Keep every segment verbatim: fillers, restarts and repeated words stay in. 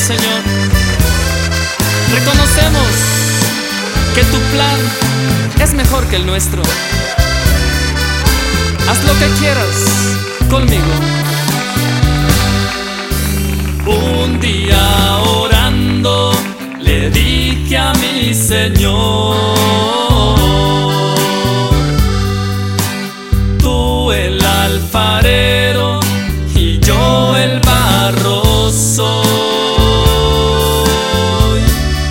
Señor. Reconocemos que tu plan es mejor que el nuestro. Haz lo que quieras conmigo. Un día orando le dije a mi Señor: tú el alfarero y yo el barro soy.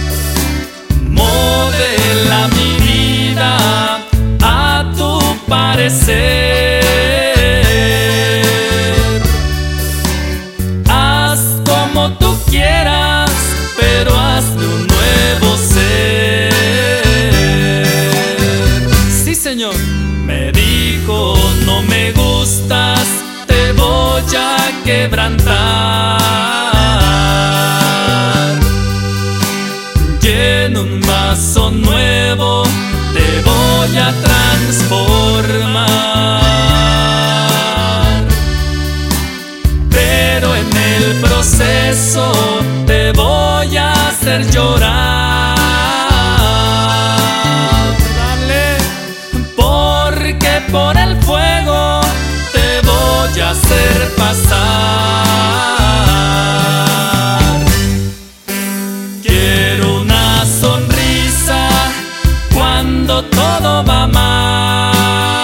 Modela mi vida a tu parecer. Haz como tú quieras, pero hazme un nuevo ser. Sí, Señor. Me dijo: no me gustas, te voy a quebrantar. Lleno un vaso nuevo, te voy a transformar. Pero en el proceso te voy a hacer llorar. Dale, porque por el fuego te voy a hacer pasar. Quiero una sonrisa cuando todo va mal.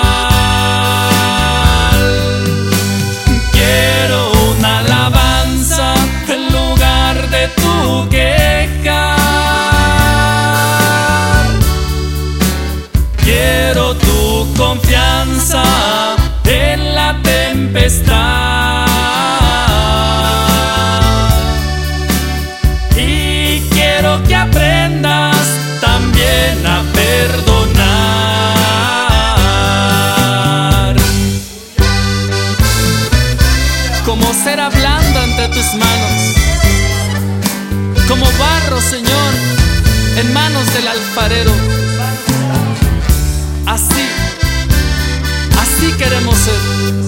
Quiero una alabanza en lugar de tu queja. Quiero tu confianza en la tempestad. Y quiero que aprendas también a perdonar. Como cera blanda entre tus manos, como barro, Señor, en manos del alfarero. Así, así queremos ser.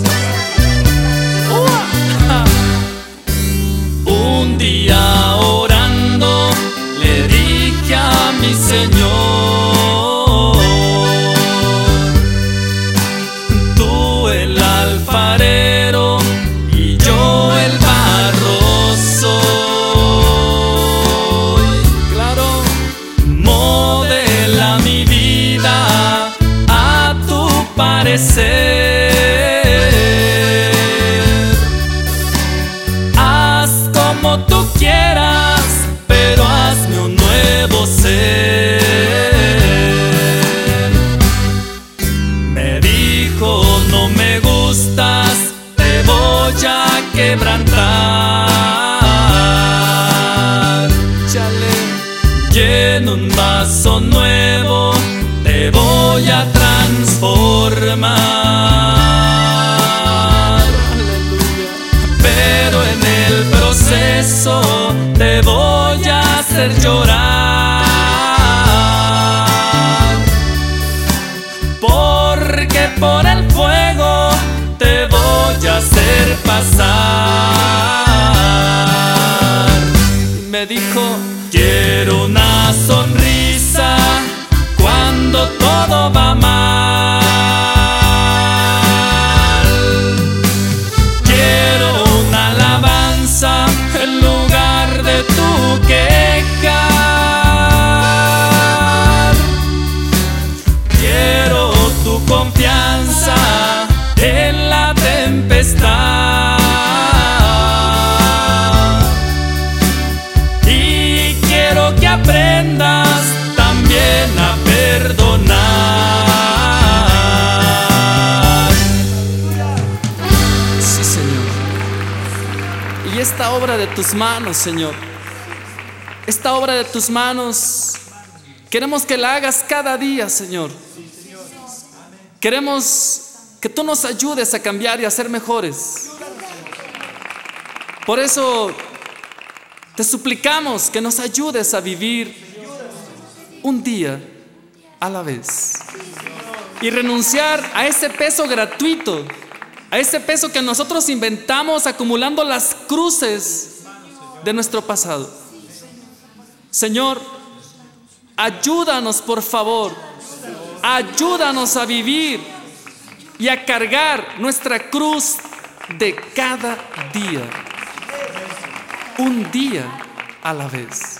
Uh, Un día orando le dije a mi Señor: tú el alfarero y yo el barro soy. Claro. Modela mi vida a tu parecer. Haz como tú quieras, pero hazme un nuevo ser. Me dijo: no me gustas, te voy a quebrantar. Chale. Lleno un vaso nuevo, te voy a transformar. Aleluya. Pero en el proceso te voy a hacer llorar. Porque por el fuego te voy a hacer pasar. Me dijo: quiero una sonrisa cuando todo va mal. Quiero una alabanza en lugar de tu queja. Quiero tu confianza en la tempestad. Y quiero que aprendas también a perdonar. Sí, Señor. Y esta obra de tus manos, Señor, esta obra de tus manos, queremos que la hagas cada día, Señor. Queremos que tú nos ayudes a cambiar y a ser mejores. Por eso te suplicamos que nos ayudes a vivir un día a la vez y renunciar a ese peso gratuito, a ese peso que nosotros inventamos acumulando las cruces de nuestro pasado. Señor, ayúdanos por favor, ayúdanos a vivir y a cargar nuestra cruz de cada día, un día a la vez.